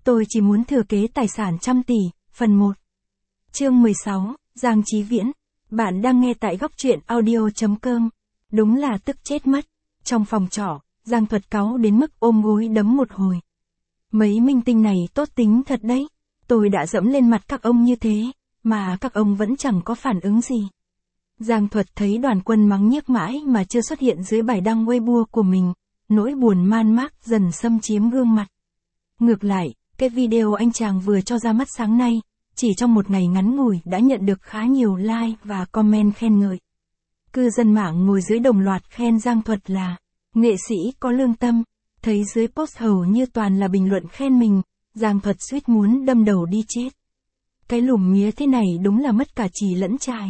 Tôi chỉ muốn thừa kế tài sản trăm tỷ, phần 1. Chương 16, Giang Chí Viễn. Bạn đang nghe tại góc truyện audio.com. Đúng là tức chết mất. Trong phòng trọ, Giang Thuật cáu đến mức ôm gối đấm một hồi. Mấy minh tinh này tốt tính thật đấy. Tôi đã dẫm lên mặt các ông như thế, mà các ông vẫn chẳng có phản ứng gì. Giang Thuật thấy Đoàn Quân mắng nhiếc mãi mà chưa xuất hiện dưới bài đăng Weibo của mình. Nỗi buồn man mác dần xâm chiếm gương mặt. Ngược lại, cái video anh chàng vừa cho ra mắt sáng nay, chỉ trong một ngày ngắn ngủi đã nhận được khá nhiều like và comment khen ngợi. Cư dân mạng ngồi dưới đồng loạt khen Giang Thuật là nghệ sĩ có lương tâm, thấy dưới post hầu như toàn là bình luận khen mình, Giang Thuật suýt muốn đâm đầu đi chết. Cái lùm mía thế này đúng là mất cả chì lẫn chài.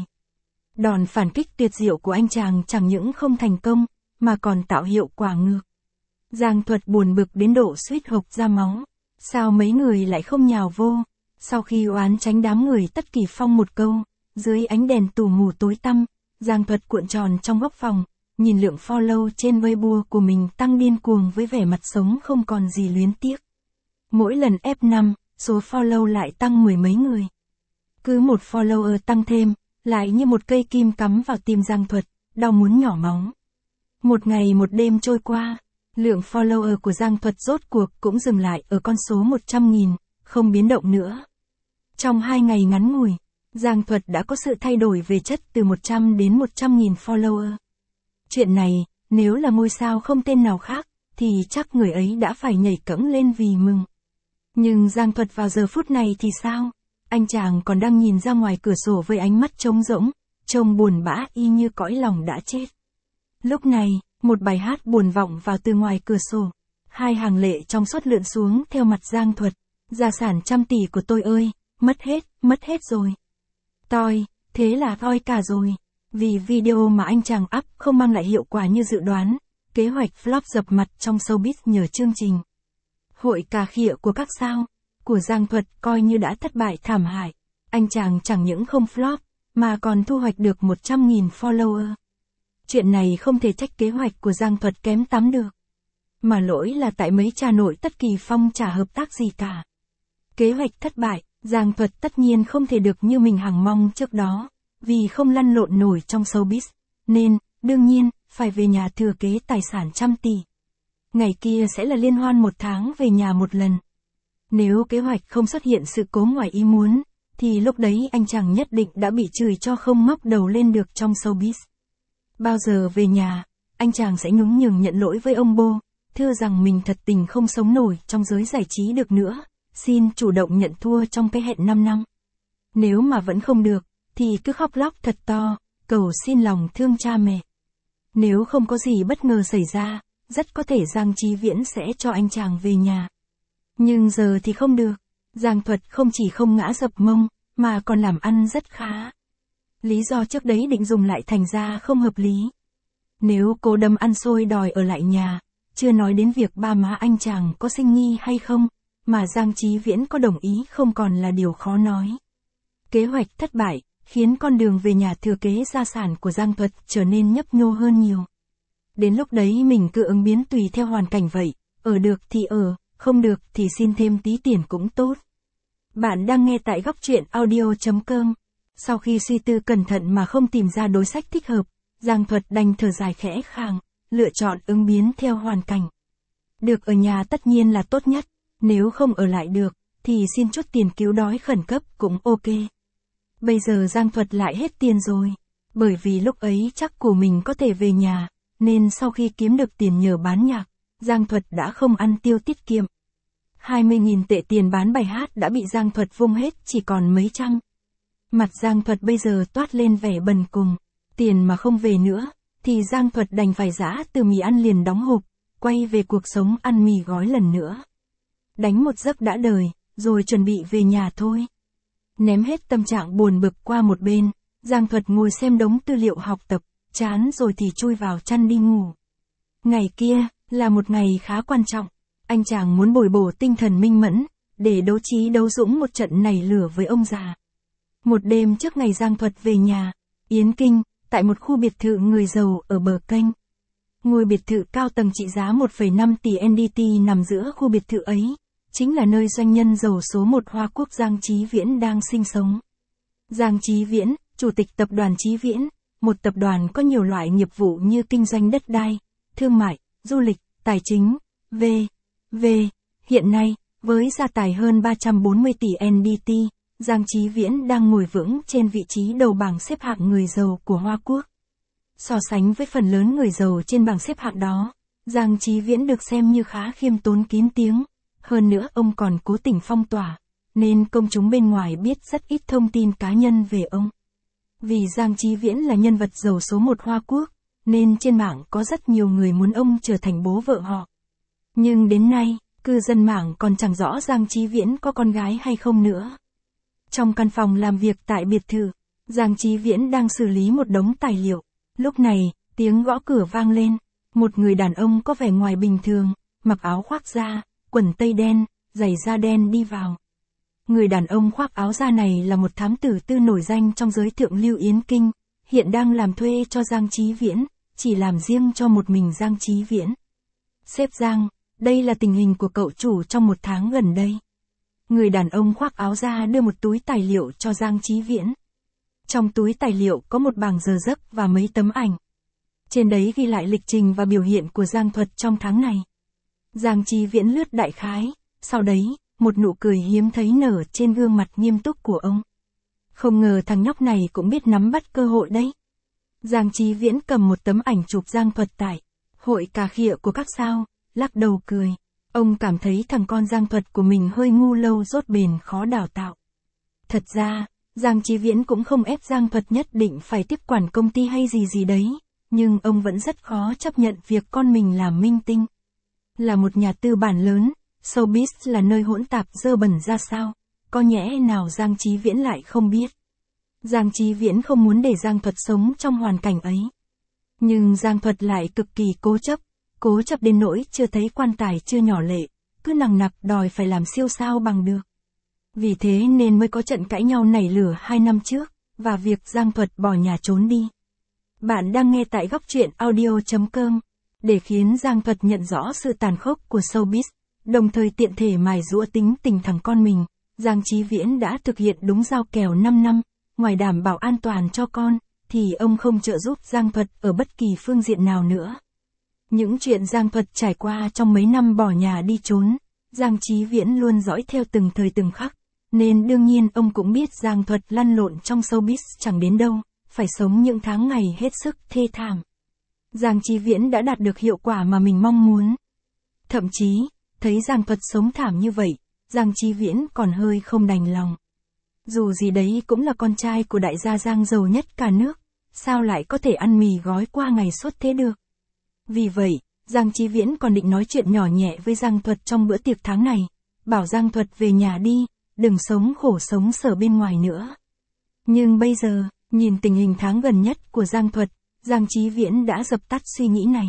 Đòn phản kích tuyệt diệu của anh chàng chẳng những không thành công, mà còn tạo hiệu quả ngược. Giang Thuật buồn bực đến độ suýt hộc ra máu. Sao mấy người lại không nhào vô? Sau khi oán tránh đám người Tất Kỳ Phong một câu, dưới ánh đèn tù mù tối tăm, Giang Thuật cuộn tròn trong góc phòng, nhìn lượng follow trên Weibo của mình tăng điên cuồng với vẻ mặt sống không còn gì luyến tiếc. Mỗi lần F5, số follow lại tăng mười mấy người. Cứ một follower tăng thêm, lại như một cây kim cắm vào tim Giang Thuật, đau muốn nhỏ máu. Một ngày một đêm trôi qua, lượng follower của Giang Thuật rốt cuộc cũng dừng lại ở con số 100.000, không biến động nữa. Trong 2 ngày ngắn ngủi, Giang Thuật đã có sự thay đổi về chất từ 100 đến 100.000 follower. Chuyện này, nếu là ngôi sao không tên nào khác, thì chắc người ấy đã phải nhảy cẫng lên vì mừng. Nhưng Giang Thuật vào giờ phút này thì sao? Anh chàng còn đang nhìn ra ngoài cửa sổ với ánh mắt trống rỗng, trông buồn bã y như cõi lòng đã chết. Lúc này, một bài hát buồn vọng vào từ ngoài cửa sổ. Hai hàng lệ trong suốt lượn xuống theo mặt Giang Thuật. Gia sản trăm tỷ của tôi ơi, mất hết rồi. Toi, thế là toi cả rồi. Vì video mà anh chàng up không mang lại hiệu quả như dự đoán, kế hoạch flop dập mặt trong showbiz nhờ chương trình Hội Cà Khịa của các sao của Giang Thuật coi như đã thất bại thảm hại. Anh chàng chẳng những không flop, mà còn thu hoạch được 100.000 follower. Chuyện này không thể trách kế hoạch của Giang Thuật kém tắm được. Mà lỗi là tại mấy cha nội Tất Kỳ Phong chả hợp tác gì cả. Kế hoạch thất bại, Giang Thuật tất nhiên không thể được như mình hằng mong trước đó, vì không lăn lộn nổi trong showbiz, nên, đương nhiên, phải về nhà thừa kế tài sản trăm tỷ. Ngày kia sẽ là liên hoan 1 tháng về nhà một lần. Nếu kế hoạch không xuất hiện sự cố ngoài ý muốn, thì lúc đấy anh chàng nhất định đã bị chửi cho không ngóc đầu lên được trong showbiz. Bao giờ về nhà, anh chàng sẽ nhún nhường nhận lỗi với ông Bô, thưa rằng mình thật tình không sống nổi trong giới giải trí được nữa, xin chủ động nhận thua trong cái hẹn 5 năm. Nếu mà vẫn không được, thì cứ khóc lóc thật to, cầu xin lòng thương cha mẹ. Nếu không có gì bất ngờ xảy ra, rất có thể Giang Chí Viễn sẽ cho anh chàng về nhà. Nhưng giờ thì không được, Giang Thuật không chỉ không ngã dập mông, mà còn làm ăn rất khá. Lý do trước đấy định dùng lại thành ra không hợp lý. Nếu cô đâm ăn xôi đòi ở lại nhà, chưa nói đến việc ba má anh chàng có sinh nghi hay không, mà Giang Chí Viễn có đồng ý không còn là điều khó nói. Kế hoạch thất bại, khiến con đường về nhà thừa kế gia sản của Giang Thuật trở nên nhấp nhô hơn nhiều. Đến lúc đấy mình cứ ứng biến tùy theo hoàn cảnh vậy, ở được thì ở, không được thì xin thêm tí tiền cũng tốt. Bạn đang nghe tại góc truyện audio.com. Sau khi suy tư cẩn thận mà không tìm ra đối sách thích hợp, Giang Thuật đành thở dài khẽ khàng, lựa chọn ứng biến theo hoàn cảnh. Được ở nhà tất nhiên là tốt nhất, nếu không ở lại được, thì xin chút tiền cứu đói khẩn cấp cũng ok. Bây giờ Giang Thuật lại hết tiền rồi, bởi vì lúc ấy chắc của mình có thể về nhà, nên sau khi kiếm được tiền nhờ bán nhạc, Giang Thuật đã không ăn tiêu tiết kiệm. 20.000 tệ tiền bán bài hát đã bị Giang Thuật vung hết chỉ còn mấy trăm. Mặt Giang Thuật bây giờ toát lên vẻ bần cùng, tiền mà không về nữa, thì Giang Thuật đành phải giã từ mì ăn liền đóng hộp, quay về cuộc sống ăn mì gói lần nữa. Đánh một giấc đã đời, rồi chuẩn bị về nhà thôi. Ném hết tâm trạng buồn bực qua một bên, Giang Thuật ngồi xem đống tư liệu học tập, chán rồi thì chui vào chăn đi ngủ. Ngày kia, là một ngày khá quan trọng, anh chàng muốn bồi bổ tinh thần minh mẫn, để đấu trí đấu dũng một trận nảy lửa với ông già. Một đêm trước ngày Giang Thuật về nhà, Yến Kinh, tại một khu biệt thự người giàu ở bờ kênh. Ngôi biệt thự cao tầng trị giá 1,5 tỷ NDT nằm giữa khu biệt thự ấy, chính là nơi doanh nhân giàu số một Hoa Quốc Giang Chí Viễn đang sinh sống. Giang Chí Viễn, Chủ tịch Tập đoàn Chí Viễn, một tập đoàn có nhiều loại nghiệp vụ như kinh doanh đất đai, thương mại, du lịch, tài chính, v.v. Hiện nay, với gia tài hơn 340 tỷ NDT, Giang Chí Viễn đang ngồi vững trên vị trí đầu bảng xếp hạng người giàu của Hoa Quốc. So sánh với phần lớn người giàu trên bảng xếp hạng đó, Giang Chí Viễn được xem như khá khiêm tốn kín tiếng. Hơn nữa ông còn cố tình phong tỏa, nên công chúng bên ngoài biết rất ít thông tin cá nhân về ông. Vì Giang Chí Viễn là nhân vật giàu số một Hoa Quốc, nên trên mạng có rất nhiều người muốn ông trở thành bố vợ họ. Nhưng đến nay, cư dân mạng còn chẳng rõ Giang Chí Viễn có con gái hay không nữa. Trong căn phòng làm việc tại biệt thự, Giang Chí Viễn đang xử lý một đống tài liệu. Lúc này, tiếng gõ cửa vang lên. Một người đàn ông có vẻ ngoài bình thường, mặc áo khoác da, quần tây đen, giày da đen đi vào. Người đàn ông khoác áo da này là một thám tử tư nổi danh trong giới thượng lưu Yến Kinh, hiện đang làm thuê cho Giang Chí Viễn, chỉ làm riêng cho một mình Giang Chí Viễn. Sếp Giang, đây là tình hình của cậu chủ trong một tháng gần đây. Người đàn ông khoác áo da đưa một túi tài liệu cho Giang Chí Viễn. Trong túi tài liệu có một bảng giờ giấc và mấy tấm ảnh. Trên đấy ghi lại lịch trình và biểu hiện của Giang Thuật trong tháng này. Giang Chí Viễn lướt đại khái, sau đấy, một nụ cười hiếm thấy nở trên gương mặt nghiêm túc của ông. Không ngờ thằng nhóc này cũng biết nắm bắt cơ hội đấy. Giang Chí Viễn cầm một tấm ảnh chụp Giang Thuật tại hội cà khịa của các sao, lắc đầu cười. Ông cảm thấy thằng con Giang Thuật của mình hơi ngu lâu dốt bền khó đào tạo. Thật ra, Giang Chí Viễn cũng không ép Giang Thuật nhất định phải tiếp quản công ty hay gì đấy, nhưng ông vẫn rất khó chấp nhận việc con mình làm minh tinh. Là một nhà tư bản lớn, showbiz là nơi hỗn tạp dơ bẩn ra sao, có nhẽ nào Giang Chí Viễn lại không biết. Giang Chí Viễn không muốn để Giang Thuật sống trong hoàn cảnh ấy. Nhưng Giang Thuật lại cực kỳ cố chấp đến nỗi chưa thấy quan tài chưa nhỏ lệ, cứ nằng nặc đòi phải làm siêu sao bằng được. Vì thế nên mới có trận cãi nhau nảy lửa 2 năm trước, và việc Giang Thuật bỏ nhà trốn đi. Bạn đang nghe tại góc truyện audio.com. Để khiến Giang Thuật nhận rõ sự tàn khốc của showbiz, đồng thời tiện thể mài giũa tính tình thằng con mình, Giang Chí Viễn đã thực hiện đúng giao kèo 5 năm, ngoài đảm bảo an toàn cho con, thì ông không trợ giúp Giang Thuật ở bất kỳ phương diện nào nữa. Những chuyện Giang Thuật trải qua trong mấy năm bỏ nhà đi trốn, Giang Chí Viễn luôn dõi theo từng thời từng khắc, nên đương nhiên ông cũng biết Giang Thuật lăn lộn trong showbiz chẳng đến đâu, phải sống những tháng ngày hết sức thê thảm. Giang Chí Viễn đã đạt được hiệu quả mà mình mong muốn. Thậm chí, thấy Giang Thuật sống thảm như vậy, Giang Chí Viễn còn hơi không đành lòng. Dù gì đấy cũng là con trai của đại gia Giang giàu nhất cả nước, sao lại có thể ăn mì gói qua ngày suốt thế được. Vì vậy, Giang Chí Viễn còn định nói chuyện nhỏ nhẹ với Giang Thuật trong bữa tiệc tháng này, bảo Giang Thuật về nhà đi, đừng sống khổ sống sở bên ngoài nữa. Nhưng bây giờ, nhìn tình hình tháng gần nhất của Giang Thuật, Giang Chí Viễn đã dập tắt suy nghĩ này.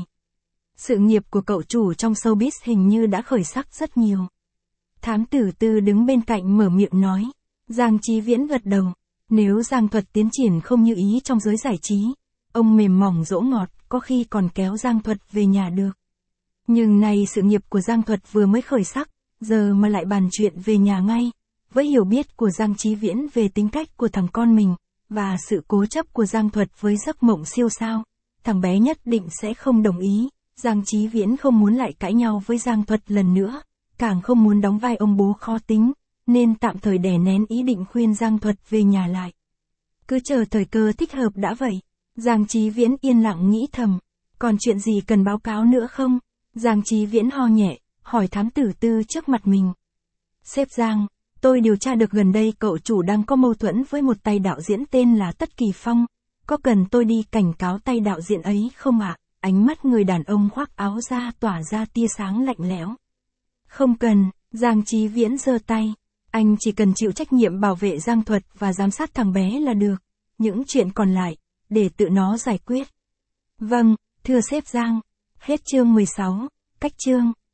Sự nghiệp của cậu chủ trong showbiz hình như đã khởi sắc rất nhiều. Thám tử tư đứng bên cạnh mở miệng nói. Giang Chí Viễn gật đầu. Nếu Giang Thuật tiến triển không như ý trong giới giải trí, ông mềm mỏng dỗ ngọt, có khi còn kéo Giang Thuật về nhà được. Nhưng nay sự nghiệp của Giang Thuật vừa mới khởi sắc, giờ mà lại bàn chuyện về nhà ngay. Với hiểu biết của Giang Chí Viễn về tính cách của thằng con mình, và sự cố chấp của Giang Thuật với giấc mộng siêu sao, thằng bé nhất định sẽ không đồng ý. Giang Chí Viễn không muốn lại cãi nhau với Giang Thuật lần nữa, càng không muốn đóng vai ông bố khó tính, nên tạm thời đè nén ý định khuyên Giang Thuật về nhà lại. Cứ chờ thời cơ thích hợp đã vậy. Giang Chí Viễn yên lặng nghĩ thầm, còn chuyện gì cần báo cáo nữa không? Giang Chí Viễn ho nhẹ, hỏi thám tử tư trước mặt mình. Sếp Giang, tôi điều tra được gần đây cậu chủ đang có mâu thuẫn với một tay đạo diễn tên là Tất Kỳ Phong, có cần tôi đi cảnh cáo tay đạo diễn ấy không ạ? Ánh mắt người đàn ông khoác áo da tỏa ra tia sáng lạnh lẽo. Không cần, Giang Chí Viễn giơ tay. Anh chỉ cần chịu trách nhiệm bảo vệ Giang Thuật và giám sát thằng bé là được. Những chuyện còn lại, để tự nó giải quyết. Vâng, thưa sếp Giang. Hết chương 16, cách chương.